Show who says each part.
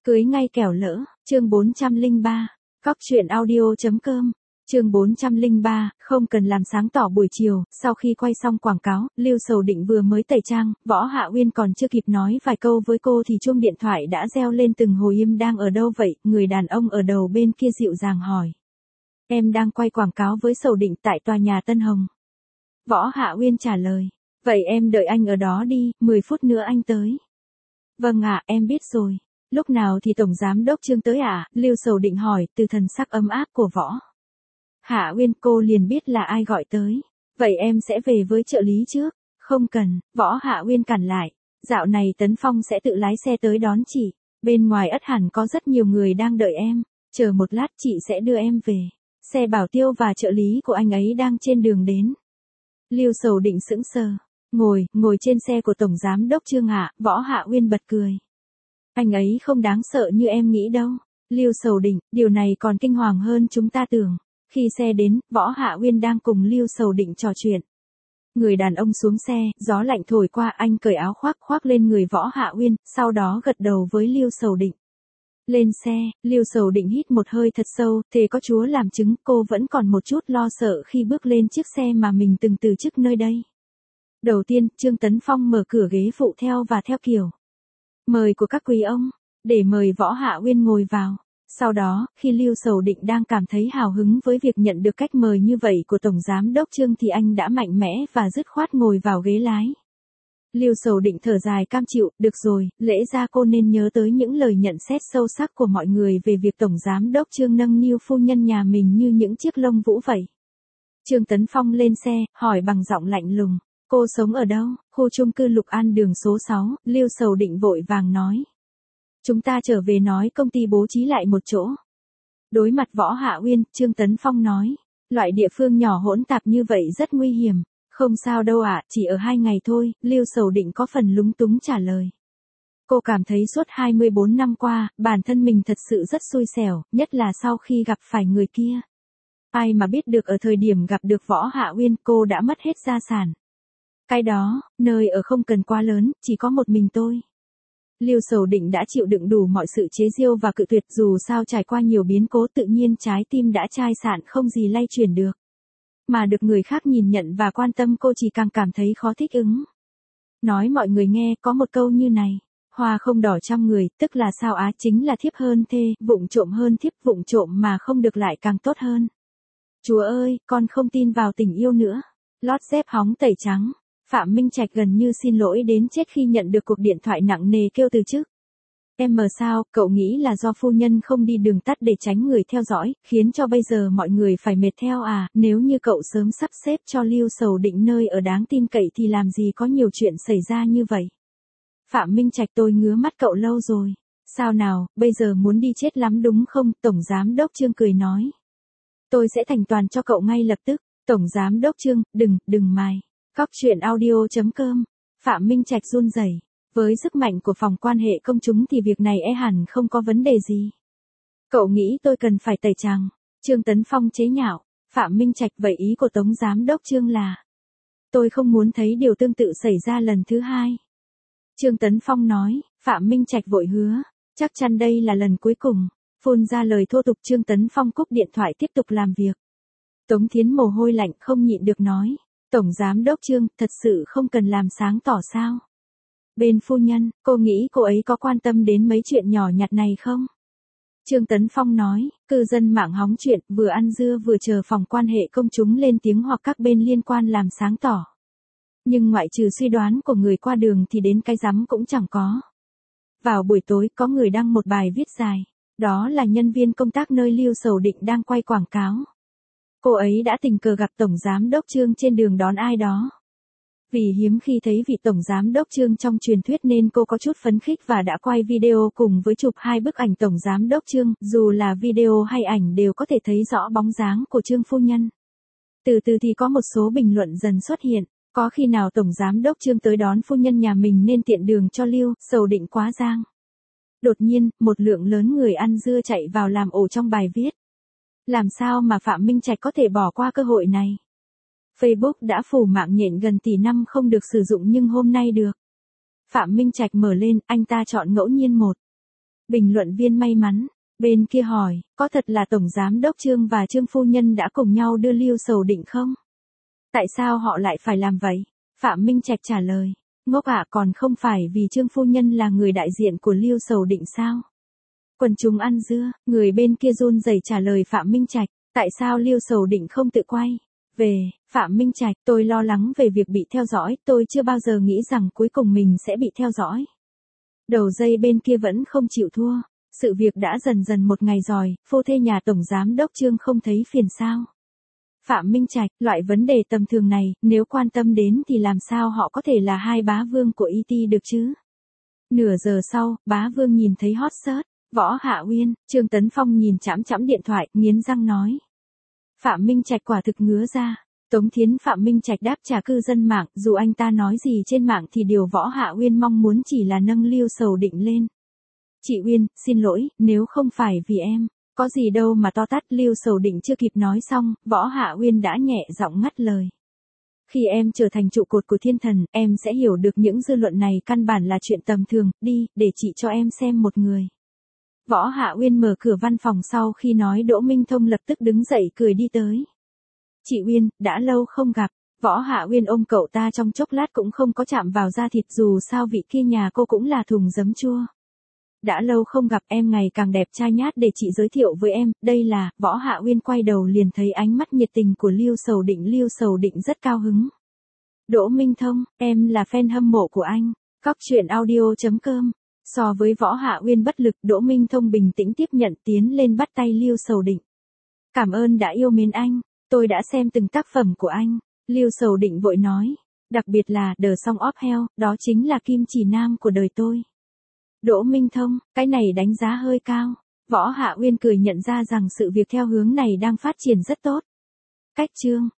Speaker 1: Cưới ngay kẻo lỡ, chương 403, Cóc truyện audio.com, chương 403, không cần làm sáng tỏ buổi chiều, sau khi quay xong quảng cáo, Lưu Sầu Định vừa mới tẩy trang, Võ Hạ Uyên còn chưa kịp nói vài câu với cô thì chuông điện thoại đã reo lên từng hồi. Im đang ở đâu vậy? Người đàn ông ở đầu bên kia dịu dàng hỏi. Em đang quay quảng cáo với Sầu Định tại tòa nhà Tân Hồng. Võ Hạ Uyên trả lời. Vậy em đợi anh ở đó đi, 10 phút nữa anh tới. Vâng ạ, em biết rồi. Lúc nào thì Tổng Giám Đốc Trương tới ạ? Lưu Sầu Định hỏi từ thần sắc ấm áp của Võ Hạ Uyên. Cô liền biết là ai gọi tới. Vậy em sẽ về với trợ lý trước. Không cần, Võ Hạ Uyên cản lại. Dạo này Tấn Phong sẽ tự lái xe tới đón chị. Bên ngoài ắt hẳn có rất nhiều người đang đợi em. Chờ một lát chị sẽ đưa em về. Xe bảo tiêu và trợ lý của anh ấy đang trên đường đến. Lưu Sầu Định sững sờ. Ngồi trên xe của Tổng Giám Đốc Trương ạ. Võ Hạ Uyên bật cười. Anh ấy không đáng sợ như em nghĩ đâu. Lưu Sầu Định, điều này còn kinh hoàng hơn chúng ta tưởng. Khi xe đến, Võ Hạ Uyên đang cùng Lưu Sầu Định trò chuyện. Người đàn ông xuống xe, gió lạnh thổi qua, anh cởi áo khoác lên người Võ Hạ Uyên, sau đó gật đầu với Lưu Sầu Định. Lên xe, Lưu Sầu Định hít một hơi thật sâu, thề có Chúa làm chứng, cô vẫn còn một chút lo sợ khi bước lên chiếc xe mà mình từng từ chức nơi đây. Đầu tiên, Trương Tấn Phong mở cửa ghế phụ theo và theo kiểu mời của các quý ông, để mời Võ Hạ Uyên ngồi vào. Sau đó, khi Lưu Sầu Định đang cảm thấy hào hứng với việc nhận được cách mời như vậy của Tổng Giám Đốc Trương thì anh đã mạnh mẽ và dứt khoát ngồi vào ghế lái. Lưu Sầu Định thở dài cam chịu, được rồi, lẽ ra cô nên nhớ tới những lời nhận xét sâu sắc của mọi người về việc Tổng Giám Đốc Trương nâng niu phu nhân nhà mình như những chiếc lông vũ vậy. Trương Tấn Phong lên xe, hỏi bằng giọng lạnh lùng. Cô sống ở đâu? Khu chung cư Lục An đường số 6, Lưu Sầu Định vội vàng nói. Chúng ta trở về nói công ty bố trí lại một chỗ. Đối mặt Võ Hạ Uyên, Trương Tấn Phong nói. Loại địa phương nhỏ hỗn tạp như vậy rất nguy hiểm. Không sao đâu ạ, chỉ ở 2 ngày thôi, Lưu Sầu Định có phần lúng túng trả lời. Cô cảm thấy suốt 24 năm qua, bản thân mình thật sự rất xui xẻo, nhất là sau khi gặp phải người kia. Ai mà biết được ở thời điểm gặp được Võ Hạ Uyên cô đã mất hết gia sản. Cái đó, nơi ở không cần quá lớn, chỉ có một mình tôi. Lưu Sầu Định đã chịu đựng đủ mọi sự chế giễu và cự tuyệt, dù sao trải qua nhiều biến cố tự nhiên trái tim đã chai sạn không gì lay chuyển được. Mà được người khác nhìn nhận và quan tâm cô chỉ càng cảm thấy khó thích ứng. Nói mọi người nghe có một câu như này. Hoa không đỏ trăm người, tức là sao á, chính là thiếp hơn thê, vụng trộm hơn thiếp, vụng trộm mà không được lại càng tốt hơn. Chúa ơi, con không tin vào tình yêu nữa. Lót dép hóng tẩy trắng. Phạm Minh Trạch gần như xin lỗi đến chết khi nhận được cuộc điện thoại nặng nề kêu từ chức. Em mờ sao, cậu nghĩ là do phu nhân không đi đường tắt để tránh người theo dõi, khiến cho bây giờ mọi người phải mệt theo à? Nếu như cậu sớm sắp xếp cho Lưu Sầu Định nơi ở đáng tin cậy thì làm gì có nhiều chuyện xảy ra như vậy. Phạm Minh Trạch, tôi ngứa mắt cậu lâu rồi. Sao nào, bây giờ muốn đi chết lắm đúng không? Tổng Giám Đốc Trương cười nói. Tôi sẽ thành toàn cho cậu ngay lập tức. Tổng Giám Đốc Trương, đừng mài. Cóc truyện audio.com, Phạm Minh Trạch run rẩy. Với sức mạnh của phòng quan hệ công chúng thì việc này hẳn không có vấn đề gì. Cậu nghĩ tôi cần phải tẩy trang? Trương Tấn Phong chế nhạo. Phạm Minh Trạch, vậy ý của Tổng Giám Đốc Trương là? Tôi không muốn thấy điều tương tự xảy ra lần thứ hai. Trương Tấn Phong nói. Phạm Minh Trạch vội hứa. Chắc chắn đây là lần cuối cùng. Phun ra lời thô tục, Trương Tấn Phong cúp điện thoại tiếp tục làm việc. Tống Thiến mồ hôi lạnh không nhịn được nói. Tổng Giám Đốc Trương, thật sự không cần làm sáng tỏ sao? Bên phu nhân, cô nghĩ cô ấy có quan tâm đến mấy chuyện nhỏ nhặt này không? Trương Tấn Phong nói, cư dân mạng hóng chuyện, vừa ăn dưa vừa chờ phòng quan hệ công chúng lên tiếng hoặc các bên liên quan làm sáng tỏ. Nhưng ngoại trừ suy đoán của người qua đường thì đến cái rắm cũng chẳng có. Vào buổi tối có người đăng một bài viết dài. Đó là nhân viên công tác nơi Lưu Sầu Định đang quay quảng cáo. Cô ấy đã tình cờ gặp Tổng Giám Đốc Trương trên đường đón ai đó. Vì hiếm khi thấy vị Tổng Giám Đốc Trương trong truyền thuyết nên cô có chút phấn khích và đã quay video cùng với chụp 2 bức ảnh Tổng Giám Đốc Trương, dù là video hay ảnh đều có thể thấy rõ bóng dáng của Trương phu nhân. Từ từ thì có một số bình luận dần xuất hiện, có khi nào Tổng Giám Đốc Trương tới đón phu nhân nhà mình nên tiện đường cho Lưu Sầu Định quá giang. Đột nhiên, một lượng lớn người ăn dưa chạy vào làm ổ trong bài viết. Làm sao mà Phạm Minh Trạch có thể bỏ qua cơ hội này? Facebook đã phủ mạng nhện gần tỷ năm không được sử dụng nhưng hôm nay được. Phạm Minh Trạch mở lên, anh ta chọn ngẫu nhiên một Bình luận viên may mắn. Bên kia hỏi, có thật là Tổng Giám đốc Trương và Trương Phu Nhân đã cùng nhau đưa Lưu Sầu Định không? Tại sao họ lại phải làm vậy? Phạm Minh Trạch trả lời, ngốc ạ, còn không phải vì Trương Phu Nhân là người đại diện của Lưu Sầu Định sao? Quần chúng ăn dưa, người bên kia run rẩy trả lời Phạm Minh Trạch, tại sao Lưu Sầu Định không tự quay về? Phạm Minh Trạch, tôi lo lắng về việc bị theo dõi, tôi chưa bao giờ nghĩ rằng cuối cùng mình sẽ bị theo dõi. Đầu dây bên kia vẫn không chịu thua. Sự việc đã dần dần một ngày rồi, phu thê nhà Tổng Giám đốc Trương không thấy phiền sao? Phạm Minh Trạch, loại vấn đề tầm thường này, nếu quan tâm đến thì làm sao họ có thể là hai bá vương của ET được chứ? Nửa giờ sau, bá vương nhìn thấy hot search, Võ Hạ Uyên, Trương Tấn Phong nhìn chằm chằm điện thoại, nghiến răng nói. Phạm Minh Trạch quả thực ngứa ra. Tống Thiến Phạm Minh Trạch đáp trả cư dân mạng, dù anh ta nói gì trên mạng thì điều Võ Hạ Uyên mong muốn chỉ là nâng Lưu Sầu Định lên. Chị Uyên, xin lỗi, nếu không phải vì em, có gì đâu mà to tát. Lưu Sầu Định chưa kịp nói xong, Võ Hạ Uyên đã nhẹ giọng ngắt lời. Khi em trở thành trụ cột của thiên thần, em sẽ hiểu được những dư luận này căn bản là chuyện tầm thường, đi, để chị cho em xem một người. Võ Hạ Uyên mở cửa văn phòng sau khi nói Đỗ Minh Thông lập tức đứng dậy cười đi tới. Chị Uyên, đã lâu không gặp. Võ Hạ Uyên ôm cậu ta trong chốc lát cũng không có chạm vào da thịt, dù sao vị kia nhà cô cũng là thùng giấm chua. Đã lâu không gặp, em ngày càng đẹp trai nhát, để chị giới thiệu với em, đây là. Võ Hạ Uyên quay đầu liền thấy ánh mắt nhiệt tình của Lưu Sầu Định. Lưu Sầu Định rất cao hứng. Đỗ Minh Thông, em là fan hâm mộ của anh. Cóc truyện audio.com. So với Võ Hạ Uyên bất lực, Đỗ Minh Thông bình tĩnh tiếp nhận, tiến lên bắt tay Lưu Sầu Định. Cảm ơn đã yêu mến anh, tôi đã xem từng tác phẩm của anh. Lưu Sầu Định vội nói, đặc biệt là The Song of Hell, đó chính là kim chỉ nam của đời tôi. Đỗ Minh Thông, cái này đánh giá hơi cao. Võ Hạ Uyên cười nhận ra rằng sự việc theo hướng này đang phát triển rất tốt. Cách chương